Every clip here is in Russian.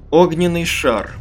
Огненный шар.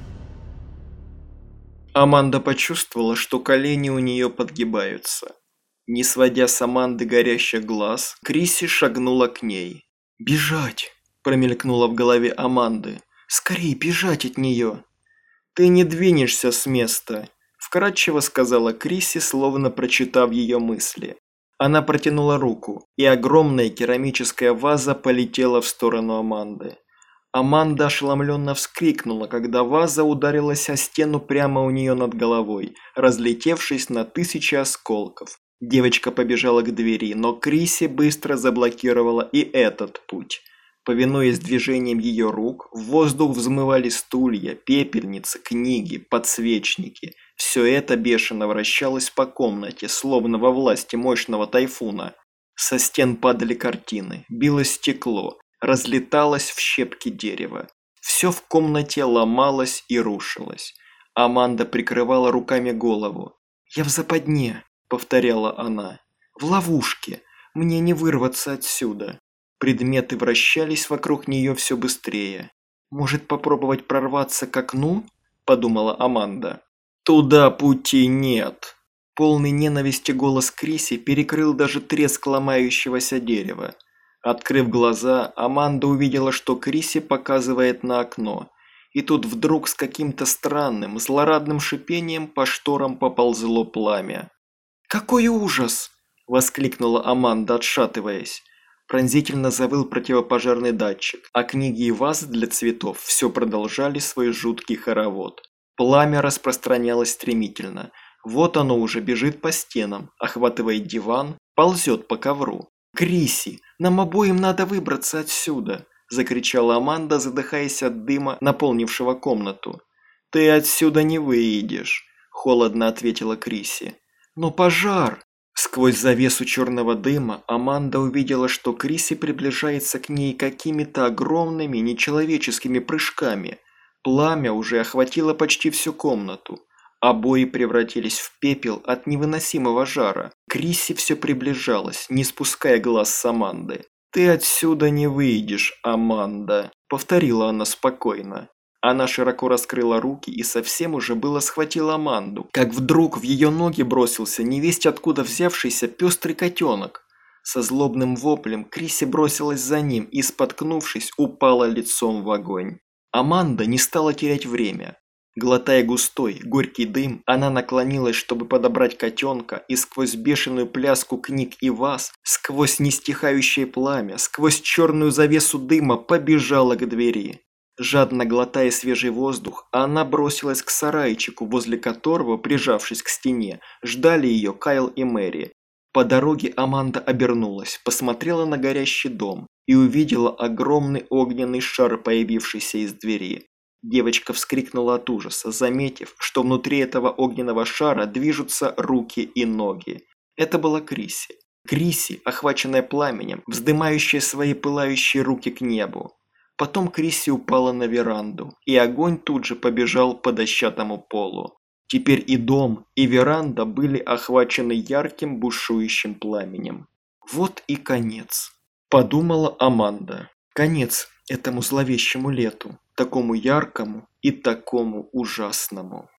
Аманда почувствовала, что колени у нее подгибаются. Не сводя с Аманды горящих глаз, Крисси шагнула к ней. «Бежать!» – промелькнуло в голове Аманды. «Скорей бежать от нее!» «Ты не двинешься с места!» – вкратчиво сказала Крисси, словно прочитав ее мысли. Она протянула руку, и огромная керамическая ваза полетела в сторону Аманды. Аманда ошеломленно вскрикнула, когда ваза ударилась о стену прямо у нее над головой, разлетевшись на тысячи осколков. Девочка побежала к двери, но Крисси быстро заблокировала и этот путь. Повинуясь движениям ее рук, в воздух взмывали стулья, пепельницы, книги, подсвечники. Все это бешено вращалось по комнате, словно во власти мощного тайфуна. Со стен падали картины, билось стекло. Разлеталось в щепки дерева. Все в комнате ломалось и рушилось. Аманда прикрывала руками голову. «Я в западне», — повторяла она. «В ловушке. Мне не вырваться отсюда». Предметы вращались вокруг нее все быстрее. «Может, попробовать прорваться к окну?» – подумала Аманда. «Туда пути нет». Полный ненависти голос Крисси перекрыл даже треск ломающегося дерева. Открыв глаза, Аманда увидела, что Крисси показывает на окно. И тут вдруг с каким-то странным, злорадным шипением по шторам поползло пламя. «Какой ужас!» – воскликнула Аманда, отшатываясь. Пронзительно завыл противопожарный датчик, а книги и вазы для цветов все продолжали свой жуткий хоровод. Пламя распространялось стремительно. Вот оно уже бежит по стенам, охватывает диван, ползет по ковру. «Крисси, нам обоим надо выбраться отсюда!» – закричала Аманда, задыхаясь от дыма, наполнившего комнату. «Ты отсюда не выйдешь», – холодно ответила Крисси. «Но пожар!» Сквозь завесу черного дыма Аманда увидела, что Крисси приближается к ней какими-то огромными нечеловеческими прыжками. Пламя уже охватило почти всю комнату. Обои превратились в пепел от невыносимого жара. Крисси все приближалась, не спуская глаз с Аманды. «Ты отсюда не выйдешь, Аманда», — повторила она спокойно. Она широко раскрыла руки и совсем уже было схватила Аманду, как вдруг в ее ноги бросился невесть откуда взявшийся пестрый котенок. Со злобным воплем Крисси бросилась за ним и, споткнувшись, упала лицом в огонь. Аманда не стала терять время. Глотая густой, горький дым, она наклонилась, чтобы подобрать котенка, и сквозь бешеную пляску книг и ваз, сквозь нестихающее пламя, сквозь черную завесу дыма побежала к двери. Жадно глотая свежий воздух, она бросилась к сарайчику, возле которого, прижавшись к стене, ждали ее Кайл и Мэри. По дороге Аманда обернулась, посмотрела на горящий дом и увидела огромный огненный шар, появившийся из двери. Девочка вскрикнула от ужаса, заметив, что внутри этого огненного шара движутся руки и ноги. Это была Крисси. Крисси, охваченная пламенем, вздымающая свои пылающие руки к небу. Потом Крисси упала на веранду, и огонь тут же побежал по дощатому полу. Теперь и дом, и веранда были охвачены ярким бушующим пламенем. «Вот и конец», – подумала Аманда. «Конец этому зловещему лету, такому яркому и такому ужасному».